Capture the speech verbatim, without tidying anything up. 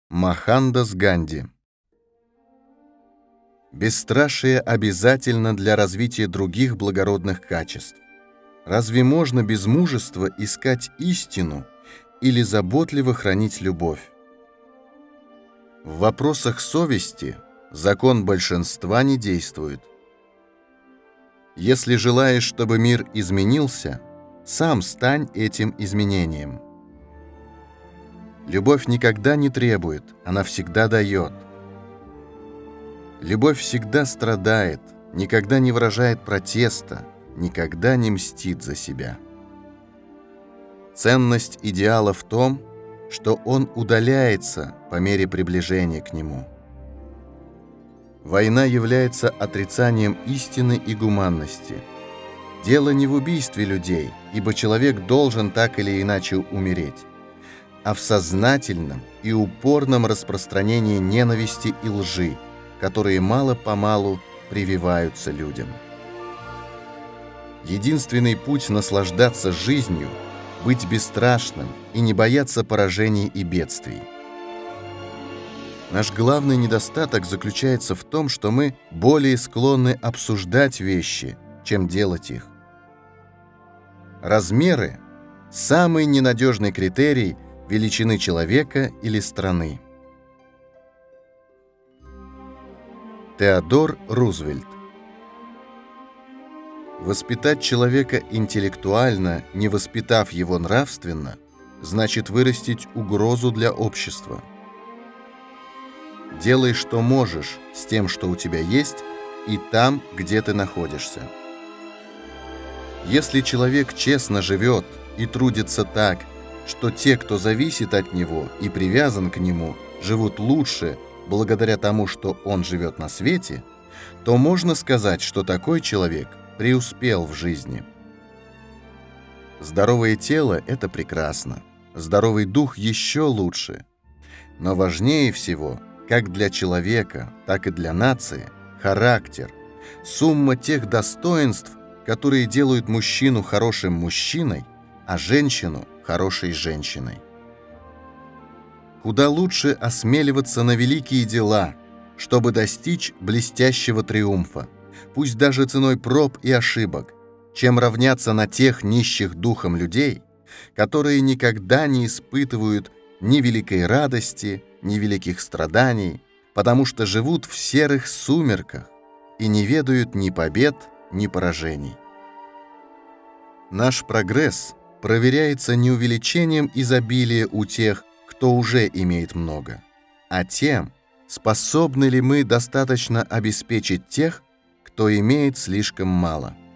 Мохандас Ганди. Бесстрашие обязательно для развития других благородных качеств. Разве можно без мужества искать истину или заботливо хранить любовь? В вопросах совести закон большинства не действует. Если желаешь, чтобы мир изменился, сам стань этим изменением. Любовь никогда не требует, она всегда дает. Любовь всегда страдает, никогда не выражает протеста, никогда не мстит за себя. Ценность идеала в том, что он удаляется по мере приближения к нему. Война является отрицанием истины и гуманности. Дело не в убийстве людей, ибо человек должен так или иначе умереть, а в сознательном и упорном распространении ненависти и лжи, которые мало-помалу прививаются людям. Единственный путь наслаждаться жизнью — быть бесстрашным и не бояться поражений и бедствий. Наш главный недостаток заключается в том, что мы более склонны обсуждать вещи, чем делать их. Размеры — самый ненадежный критерий величины человека или страны. Теодор Рузвельт. Воспитать человека интеллектуально, не воспитав его нравственно, значит вырастить угрозу для общества. Делай, что можешь, с тем, что у тебя есть, и там, где ты находишься. Если человек честно живет и трудится так, что те, кто зависит от него и привязан к нему, живут лучше благодаря тому, что он живет на свете, то можно сказать, что такой человек преуспел в жизни. Здоровое тело — это прекрасно, здоровый дух еще лучше. Но важнее всего, как для человека, так и для нации, характер, сумма тех достоинств, которые делают мужчину хорошим мужчиной, а женщину хорошей женщиной. Куда лучше осмеливаться на великие дела, чтобы достичь блестящего триумфа, пусть даже ценой проб и ошибок, чем равняться на тех нищих духом людей, которые никогда не испытывают ни великой радости, ни великих страданий, потому что живут в серых сумерках и не ведают ни побед, ни поражений. Наш прогресс проверяется не увеличением изобилия у тех, кто уже имеет много, а тем, способны ли мы достаточно обеспечить тех, кто имеет слишком мало.